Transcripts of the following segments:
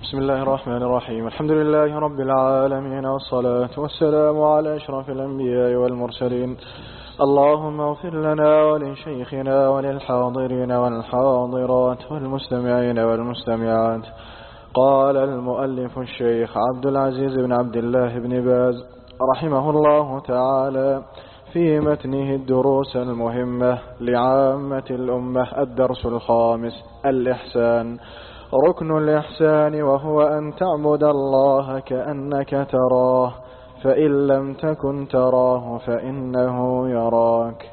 بسم الله الرحمن الرحيم. الحمد لله رب العالمين، والصلاة والسلام على أشرف الأنبياء والمرسلين. اللهم اغفر لنا ولشيخنا وللحاضرين والحاضرات والمستمعين والمستمعات. قال المؤلف الشيخ عبد العزيز بن عبد الله بن باز رحمه الله تعالى في متنه الدروس المهمة لعامة الأمة: الدرس الخامس: الإحسان. ركن الإحسان وهو أن تعبد الله كأنك تراه، فإن لم تكن تراه فإنه يراك.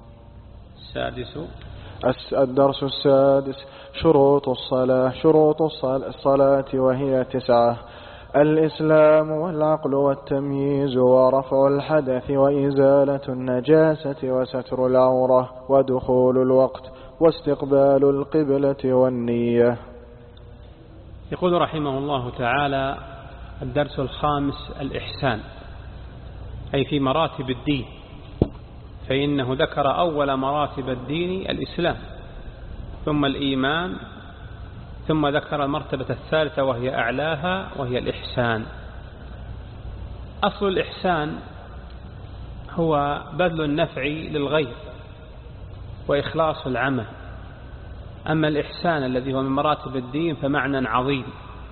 الدرس السادس: شروط الصلاة. شروط الصلاة وهي 9: الإسلام والعقل والتمييز ورفع الحدث وإزالة النجاسة وستر العورة ودخول الوقت واستقبال القبلة والنية. يقول رحمه الله تعالى: الدرس الخامس: الإحسان، أي في مراتب الدين، فإنه ذكر أول مراتب الدين الإسلام، ثم الإيمان، ثم ذكر المرتبة الثالثة وهي أعلاها وهي الإحسان. أصل الإحسان هو بذل النفع للغير وإخلاص العمل. أما الإحسان الذي هو من مراتب الدين فمعنى عظيم.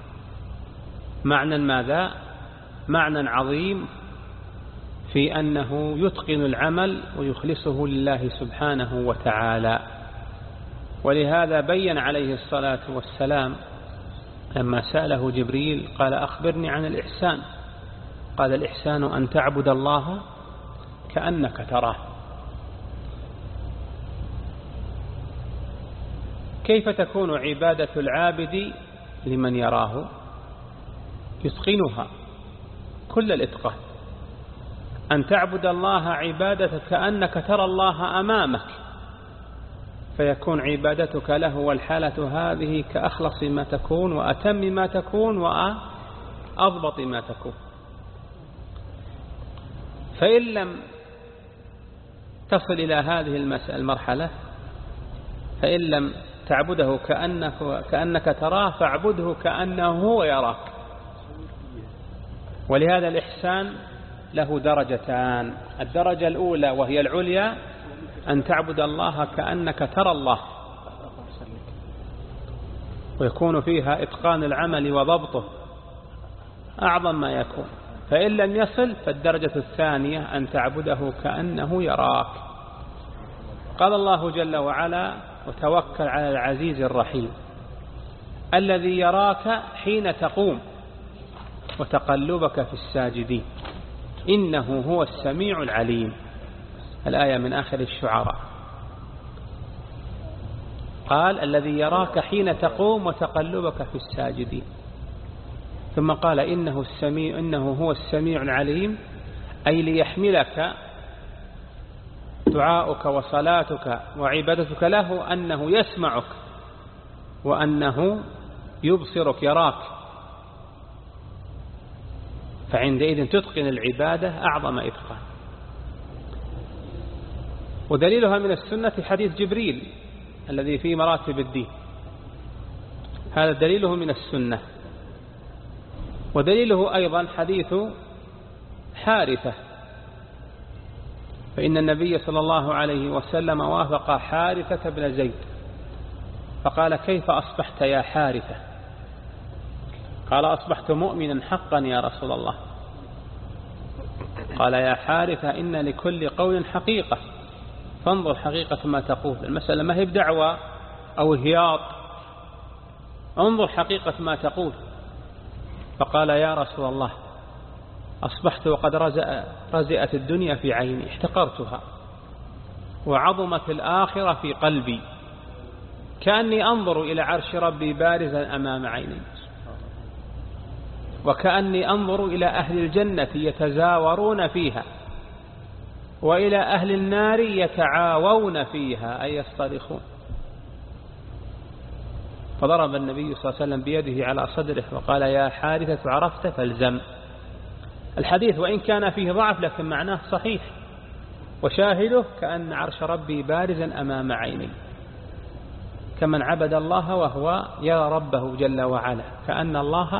معنى ماذا؟ معنى عظيم في أنه يتقن العمل ويخلصه لله سبحانه وتعالى. ولهذا بين عليه الصلاة والسلام لما سأله جبريل قال: أخبرني عن الإحسان. قال: الإحسان أن تعبد الله كأنك تراه. كيف تكون عبادة العابد لمن يراه؟ يتقنها كل الإتقان، أن تعبد الله عبادة كأنك ترى الله أمامك، فيكون عبادتك له والحالة هذه كأخلص ما تكون وأتم ما تكون وأضبط ما تكون. فإن لم تصل إلى هذه المرحلة، فإن لم تعبده كأنك تراه فاعبده كأنه هو يراك. ولهذا الإحسان له درجتان: الدرجة الأولى وهي العليا أن تعبد الله كأنك ترى الله، ويكون فيها إتقان العمل وضبطه أعظم ما يكون. فإن لم يصل فالدرجة الثانية أن تعبده كأنه يراك. قال الله جل وعلا: وتوكل على العزيز الرحيم الذي يراك حين تقوم وتقلبك في الساجدين إنه هو السميع العليم. الآية من آخر الشعراء. قال: الذي يراك حين تقوم وتقلبك في الساجدين، ثم قال: إنه هو السميع العليم، أي ليحملك دعاؤك وصلاتك وعبادتك له أنه يسمعك وأنه يبصرك يراك، فعندئذ تتقن العبادة أعظم إتقان. ودليلها من السنة حديث جبريل الذي في مراتب الدين، هذا دليله من السنة. ودليله أيضا حديث حارثة، فإن النبي صلى الله عليه وسلم وافق حارثة بن زيد فقال: كيف أصبحت يا حارثة؟ قال: أصبحت مؤمنا حقا يا رسول الله. قال: يا حارثة إن لكل قول حقيقة، فانظر حقيقة ما تقول. المسألة ما هي بدعوة أو هياط، انظر حقيقة ما تقول. فقال: يا رسول الله أصبحت وقد رزئت الدنيا في عيني، احتقرتها، وعظمت الآخرة في قلبي، كأني أنظر إلى عرش ربي بارزا أمام عيني، وكأني أنظر إلى أهل الجنة يتزاورون فيها، وإلى أهل النار يتعاوون فيها، أي يصطرخون. فضرب النبي صلى الله عليه وسلم بيده على صدره وقال: يا حارثة عرفت فالزم. الحديث وإن كان فيه ضعف لكن معناه صحيح، وشاهده كأن عرش ربي بارزا أمام عيني. كمن عبد الله وهو يرى ربه جل وعلا، كأن الله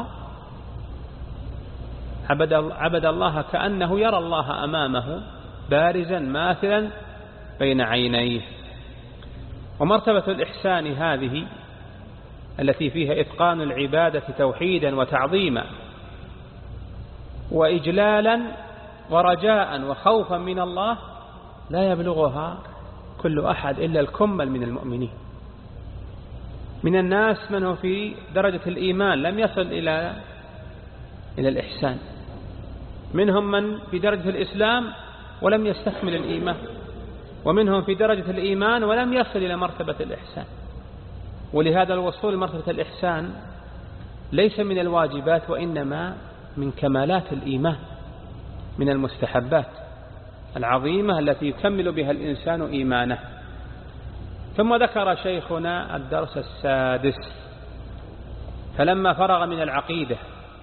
عبد الله كأنه يرى الله أمامه بارزا ماثلا بين عينيه. ومرتبة الإحسان هذه التي فيها إتقان العبادة توحيدا وتعظيما وإجلالا ورجاء وخوفا من الله لا يبلغها كل أحد إلا الكمل من المؤمنين. من الناس من هو في درجة الإيمان لم يصل إلى الإحسان، منهم من في درجة الإسلام ولم يستكمل الإيمان، ومنهم في درجة الإيمان ولم يصل إلى مرتبة الإحسان. ولهذا الوصول لمرتبة الإحسان ليس من الواجبات، وإنما من كمالات الإيمان، من المستحبات العظيمة التي يكمل بها الإنسان إيمانه. ثم ذكر شيخنا الدرس السادس، فلما فرغ من العقيدة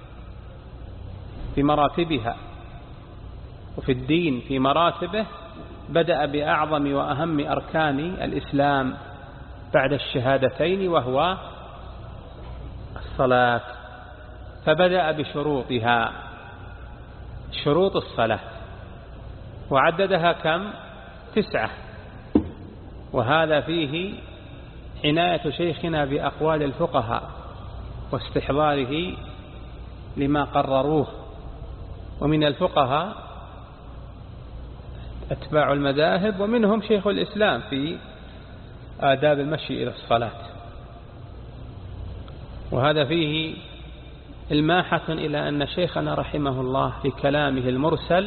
في مراتبها وفي الدين في مراتبه بدأ بأعظم وأهم أركان الإسلام بعد الشهادتين وهو الصلاة، فبدأ بشروطها، شروط الصلاة، وعددها كم؟ 9. وهذا فيه عناية شيخنا بأقوال الفقهاء واستحضاره لما قرروه. ومن الفقهاء أتباع المذاهب، ومنهم شيخ الإسلام في آداب المشي إلى الصلاة. وهذا فيه الماحة إلى أن شيخنا رحمه الله في كلامه المرسل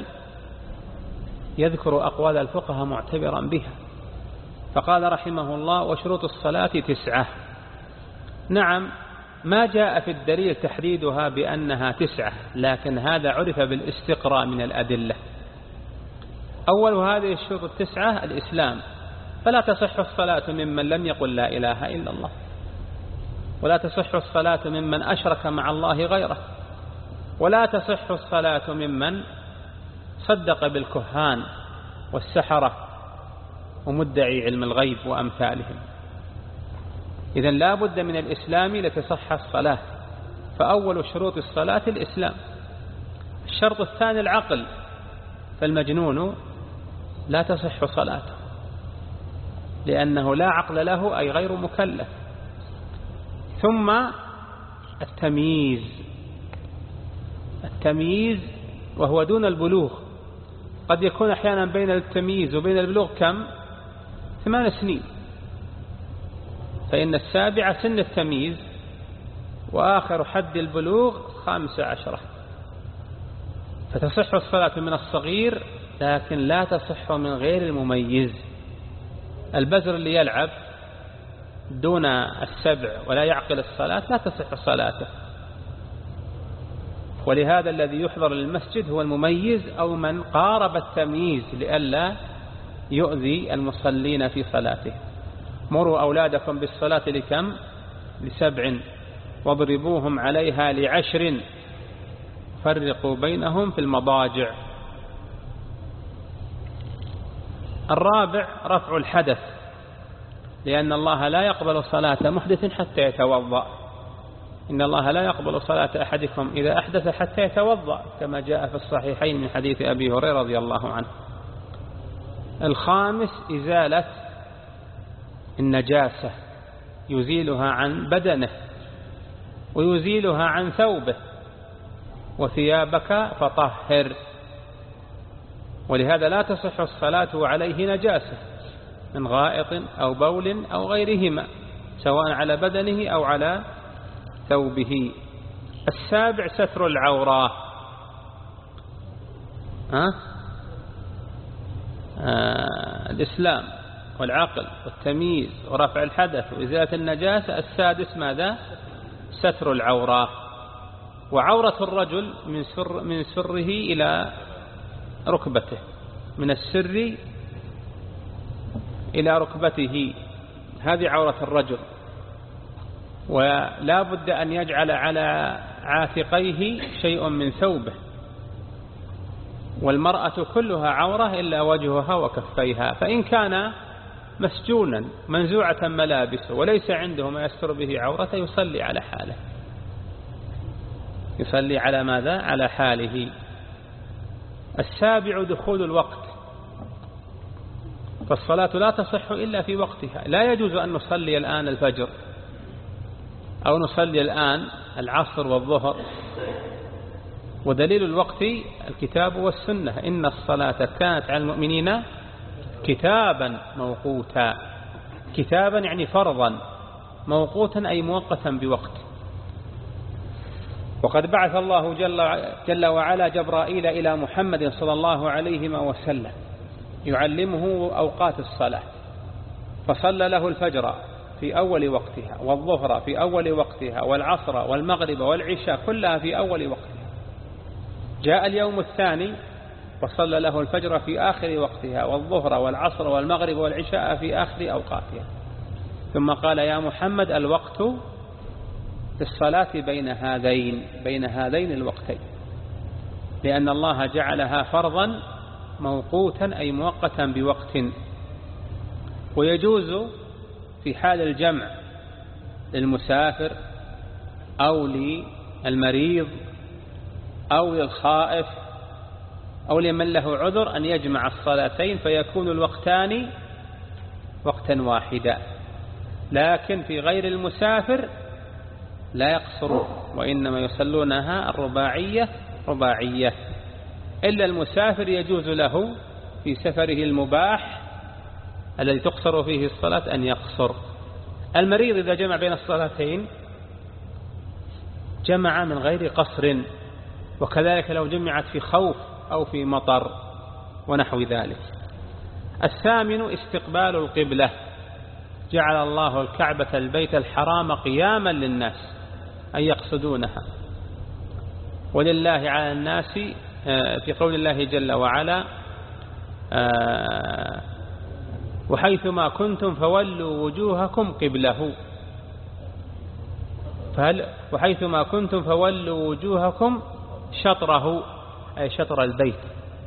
يذكر أقوال الفقهاء معتبرا بها، فقال رحمه الله: وشروط الصلاة 9. نعم، ما جاء في الدليل تحديدها بأنها 9، لكن هذا عرف بالاستقراء من الأدلة. أول هذه الشروط 9 الإسلام، فلا تصح الصلاة ممن لم يقل لا إله إلا الله، ولا تصح الصلاة ممن أشرك مع الله غيره، ولا تصح الصلاة ممن صدق بالكهان والسحرة ومدعي علم الغيب وأمثالهم. إذن لا بد من الإسلام لتصح الصلاة، فأول شروط الصلاة الإسلام. الشرط الثاني العقل، فالمجنون لا تصح صلاته لأنه لا عقل له، أي غير مكلف. ثم التمييز وهو دون البلوغ، قد يكون أحيانا بين التمييز وبين البلوغ كم؟ 8 سنين، فإن 7 سن التمييز، وآخر حد البلوغ 15. فتصح الصلاة من الصغير، لكن لا تصح من غير المميز. البزر اللي يلعب دون 7 ولا يعقل الصلاة لا تصح صلاته. ولهذا الذي يحضر للمسجد هو المميز أو من قارب التمييز، لئلا يؤذي المصلين في صلاته. مروا أولادكم بالصلاة لكم؟ ل7، واضربوهم عليها ل10، فرقوا بينهم في المضاجع. الرابع رفع الحدث، لأن الله لا يقبل صلاة محدث حتى يتوضأ. إن الله لا يقبل صلاة أحدكم إذا أحدث حتى يتوضأ، كما جاء في الصحيحين من حديث أبي هريرة رضي الله عنه. الخامس إزالة النجاسة، يزيلها عن بدنه ويزيلها عن ثوبه. وثيابك فطهر، ولهذا لا تصح الصلاة عليه نجاسة من غائط أو بول أو غيرهما، سواء على بدنه أو على ثوبه. السابع ستر العورة، الإسلام والعقل والتمييز ورفع الحدث وإزالة النجاسة. السادس ماذا؟ ستر العورة. وعورة الرجل من سره إلى ركبته، من السر إلى ركبته، هذه عورة الرجل. ولا بد أن يجعل على عاتقيه شيء من ثوبه. والمرأة كلها عورة إلا وجهها وكفيها، فإن كان مسجونا منزوعة ملابسه وليس عنده ما يستر به عورته يصلي على حاله، يصلي على ماذا؟ على حاله. السابع دخول الوقت، فالصلاة لا تصح إلا في وقتها. لا يجوز أن نصلي الآن الفجر أو نصلي الآن العصر والظهر، ودليل الوقت الكتاب والسنة، إن الصلاة كانت على المؤمنين كتابا موقوتا. كتابا يعني فرضا، موقوتا أي مؤقتا بوقت. وقد بعث الله جل وعلا جبرائيل إلى محمد صلى الله عليه وسلم يعلمه أوقات الصلاة، فصلى له الفجر في أول وقتها، والظهر في أول وقتها، والعصر والمغرب والعشاء كلها في أول وقتها. جاء اليوم الثاني فصلى له الفجر في آخر وقتها، والظهر والعصر والمغرب والعشاء في آخر أوقاتها. ثم قال يا محمد الوقت للصلاة بين هذين الوقتين، لأن الله جعلها فرضا موقوتا أي مؤقتا بوقت. ويجوز في حال الجمع للمسافر أو للمريض أو للخائف أو لمن له عذر أن يجمع الصلاتين فيكون الوقتان وقتا واحدا. لكن في غير المسافر لا يقصرون، وإنما يصلونها الرباعية رباعية. إلا المسافر يجوز له في سفره المباح الذي تقصر فيه الصلاة أن يقصر. المريض إذا جمع بين الصلاتين جمع من غير قصر، وكذلك لو جمعت في خوف أو في مطر ونحو ذلك. الثامن استقبال القبلة، جعل الله الكعبة البيت الحرام قياما للناس أن يقصدونها. ولله على الناس في قول الله جل وعلا وحيثما كنتم فولوا وجوهكم قبله، وحيثما كنتم فولوا وجوهكم شطره أي شطر البيت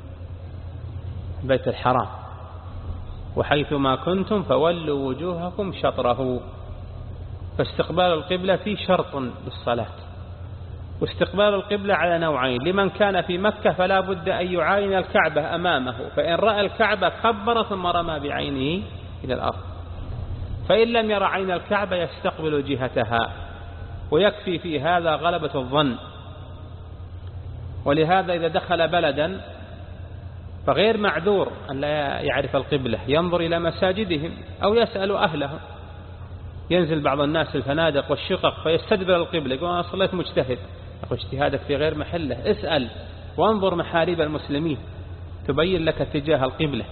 الحرام، وحيثما كنتم فولوا وجوهكم شطره. فاستقبال القبلة فيه شرط للصلاة. واستقبال القبلة على نوعين: لمن كان في مكة فلا بد أن يعاين الكعبة أمامه، فإن رأى الكعبة كبر ثم رمى بعينه إلى الأرض، فإن لم يرى عين الكعبة يستقبل جهتها، ويكفي في هذا غلبة الظن. ولهذا إذا دخل بلدا فغير معذور أن لا يعرف القبلة، ينظر إلى مساجدهم أو يسأل أهلهم. ينزل بعض الناس الفنادق والشقق فيستدبر القبلة، يقول أنا صليت مجتهد. أقول اجتهادك في غير محله، اسأل وانظر محاريب المسلمين تبين لك اتجاه القبلة.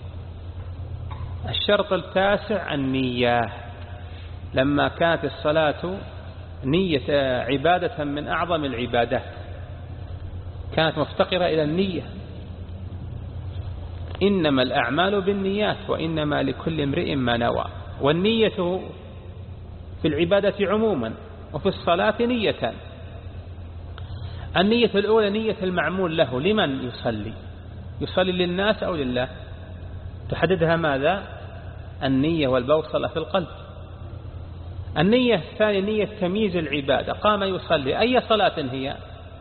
الشرط التاسع النية، لما كانت الصلاة نية عبادة من أعظم العبادات كانت مفتقرة إلى النية. إنما الأعمال بالنيات وإنما لكل امرئ ما نوى. والنية في العبادة عموما وفي الصلاة نيتان. النية الأولى نية المعمول له، لمن يصلي للناس أو لله؟ تحددها ماذا؟ النية والبوصلة في القلب. النية الثانية نية تمييز العبادة، قام يصلي أي صلاة هي؟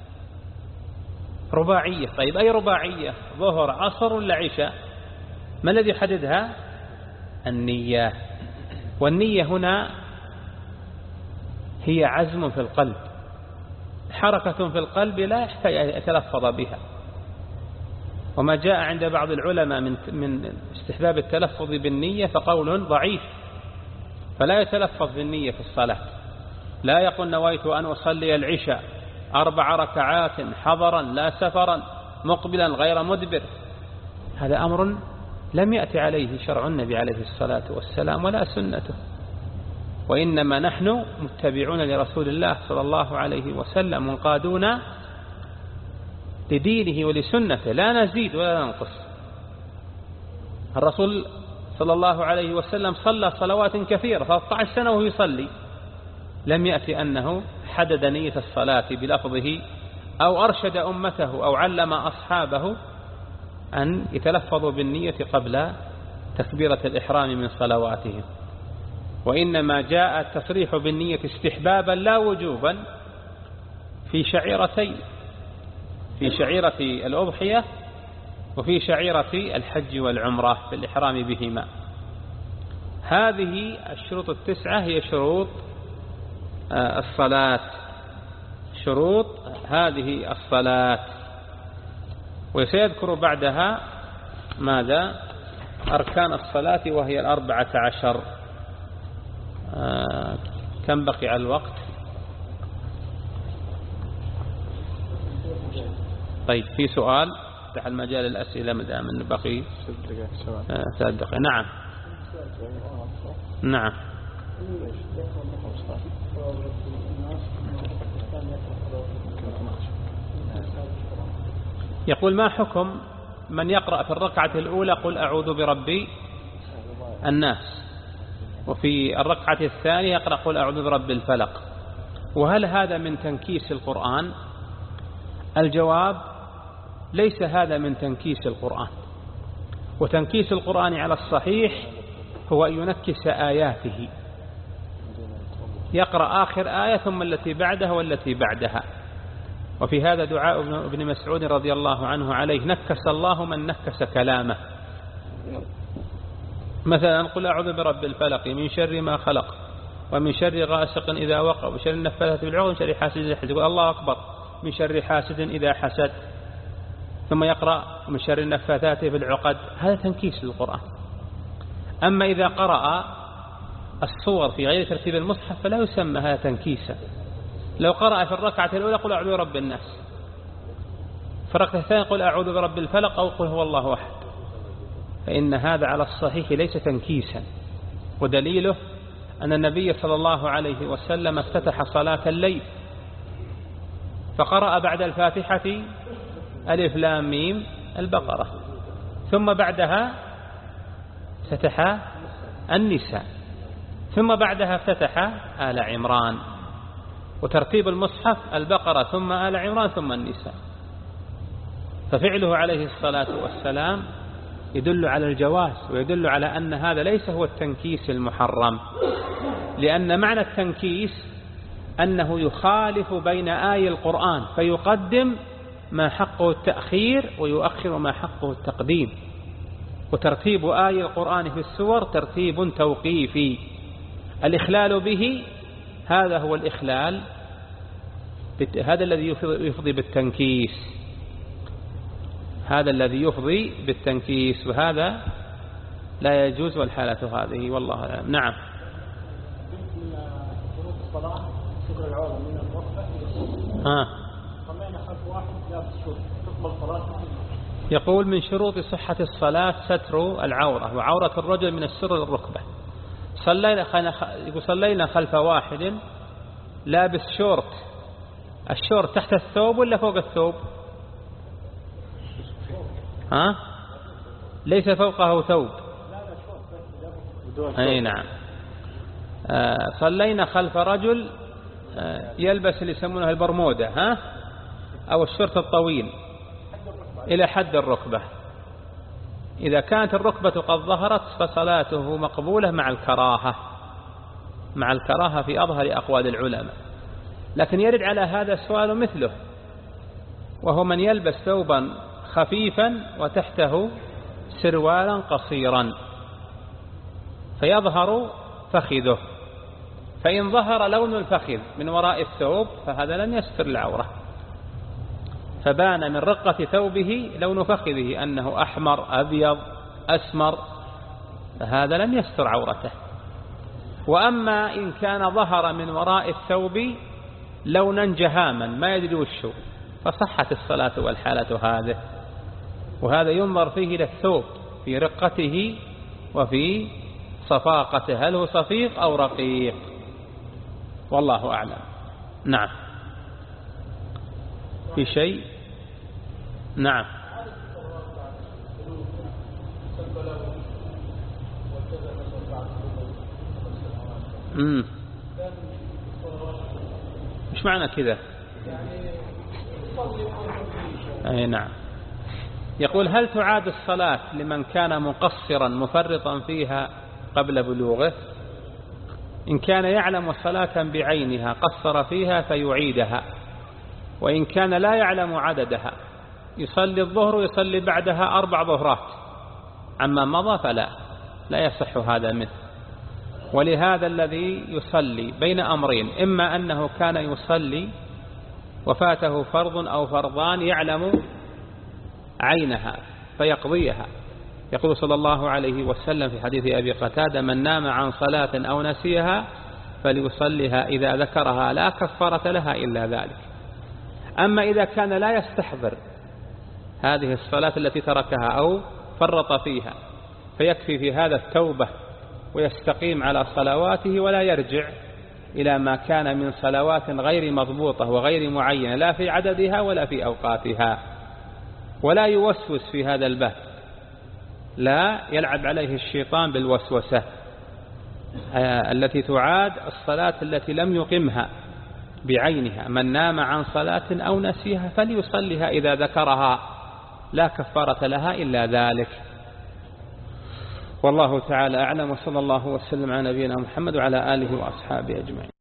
رباعية. طيب أي رباعية؟ ظهر عصر ولا عشاء؟ ما الذي يحددها؟ النية. والنية هنا هي عزم في القلب، حركة في القلب لا يحتاج أن يتلفظ بها. وما جاء عند بعض العلماء من استحباب التلفظ بالنية فقول ضعيف، فلا يتلفظ بالنية في الصلاة. لا يقول نويت أن أصلي العشاء 4 ركعات حضرا لا سفرا مقبلا غير مدبر. هذا أمر لم يأتي عليه شرع النبي عليه الصلاة والسلام ولا سنته، وإنما نحن متبعون لرسول الله صلى الله عليه وسلم منقادون لدينه ولسنته، لا نزيد ولا ننقص. الرسول صلى الله عليه وسلم صلى صلوات كثيرة 13 سنة وهو يصلي، لم يأتي أنه حدد نية الصلاة بلفظه أو أرشد أمته أو علم أصحابه أن يتلفظوا بالنية قبل تكبيرة الإحرام من صلواتهم، وإنما جاء التصريح بالنية استحبابا لا وجوبا في شعيرتين، في شعيرة الأضحية وفي شعيرة الحج والعمرة في الإحرام بهما. هذه الشروط التسعة هي شروط الصلاة، شروط هذه الصلاة. وسيذكر بعدها ماذا؟ أركان الصلاة وهي 14. كم بقي على الوقت؟ طيب في سؤال؟ افتح المجال الأسئلة مدام أنه بقي 3 دقائق. نعم نعم. يقول ما حكم من يقرأ في الركعة الأولى قل أعوذ بربي الناس، وفي الركعة الثانية يقرأ قل أعوذ برب الفلق، وهل هذا من تنكيس القرآن؟ الجواب ليس هذا من تنكيس القرآن، وتنكيس القرآن على الصحيح هو أن ينكس آياته، يقرأ آخر آية ثم التي بعدها والتي بعدها. وفي هذا دعاء ابن مسعود رضي الله عنه عليه: نكس الله من نكس كلامه. مثلا قل أعوذ برب الفلق من شر ما خلق ومن شر غاسق إذا وقب وشر النفاثات بالعقد ومن شر حاسد إذا حسد. يقول الله أكبر من شر حاسد إذا حسد، ثم يقرأ من شر النفاثات بالعقد. هذا تنكيس للقرآن. أما إذا قرأ الصور في غير ترتيب المصحف فلا يسمى هذا تنكيسا. لو قرأ في الركعة الأولى قل أعوذ برب الناس، في الركعة الثانية قل أعوذ برب الفلق أو قل هو الله أحد، فإن هذا على الصحيح ليس تنكيسا. ودليله أن النبي صلى الله عليه وسلم افتتح صلاة الليل فقرأ بعد الفاتحة ألف لام ميم البقرة، ثم بعدها افتتح النساء، ثم بعدها افتتح آل عمران. وترتيب المصحف البقرة ثم آل عمران ثم النساء. ففعله عليه الصلاة والسلام يدل على الجواز، ويدل على أن هذا ليس هو التنكيس المحرم، لأن معنى التنكيس أنه يخالف بين آي القرآن فيقدم ما حقه التأخير ويؤخر ما حقه التقديم. وترتيب آي القرآن في السور ترتيب توقيفي، الإخلال به هذا هو الإخلال، هذا الذي يفضي بالتنكيس، هذا الذي يفضي بالتنكيس، وهذا لا يجوز والحالة هذه والله أعلم. نعم. يقول من شروط صحة الصلاة ستر العورة، وعورة الرجل من السر للركبة. صلينا خلف واحد لابس شورت، الشورت تحت الثوب ولا فوق الثوب؟ ليس فوقه ثوب. أي نعم. صلينا خلف رجل يلبس اللي يسمونه البرمودة أو الشورت الطويل إلى حد الركبة. إذا كانت الركبة قد ظهرت فصلاته مقبولة مع الكراهة في أظهر أقوال العلماء. لكن يرد على هذا سؤال مثله، وهو من يلبس ثوبا خفيفا وتحته سروالا قصيرا فيظهر فخذه، فإن ظهر لون الفخذ من وراء الثوب فهذا لن يستر العورة، فبان من رقة ثوبه لون فخذه أنه أحمر أبيض أسمر، فهذا لن يستر عورته. وأما إن كان ظهر من وراء الثوب لونا جهاما ما يدري وشه فصحت الصلاة والحالة هذه. وهذا ينظر فيه إلى الثوب في رقته وفي صفاقته، هل هو صفيق أو رقيق، والله أعلم. نعم. في شيء؟ نعم. مش معنى كذا؟ أي نعم. يقول هل تعاد الصلاة لمن كان مقصرا مفرطا فيها قبل بلوغه؟ إن كان يعلم صلاة بعينها قصر فيها فيعيدها، وإن كان لا يعلم عددها يصلي الظهر ويصلي بعدها 4 ظهرات، عما مضى لا يصح هذا منه. ولهذا الذي يصلي بين أمرين، إما أنه كان يصلي وفاته فرض أو فرضان يعلم عينها فيقضيها. يقول صلى الله عليه وسلم في حديث أبي قتادة: من نام عن صلاة أو نسيها فليصليها إذا ذكرها لا كفارة لها إلا ذلك. أما إذا كان لا يستحضر هذه الصلاة التي تركها أو فرط فيها، فيكفي في هذا التوبة ويستقيم على صلواته ولا يرجع إلى ما كان من صلوات غير مضبوطة وغير معينة لا في عددها ولا في أوقاتها، ولا يوسوس في هذا الباب، لا يلعب عليه الشيطان بالوسوسة التي تعاد الصلاة التي لم يقمها بعينها. من نام عن صلاة أو نسيها فليصليها إذا ذكرها لا كفارة لها إلا ذلك. والله تعالى أعلم، وصلى الله وسلم على نبينا محمد وعلى آله وأصحابه أجمعين.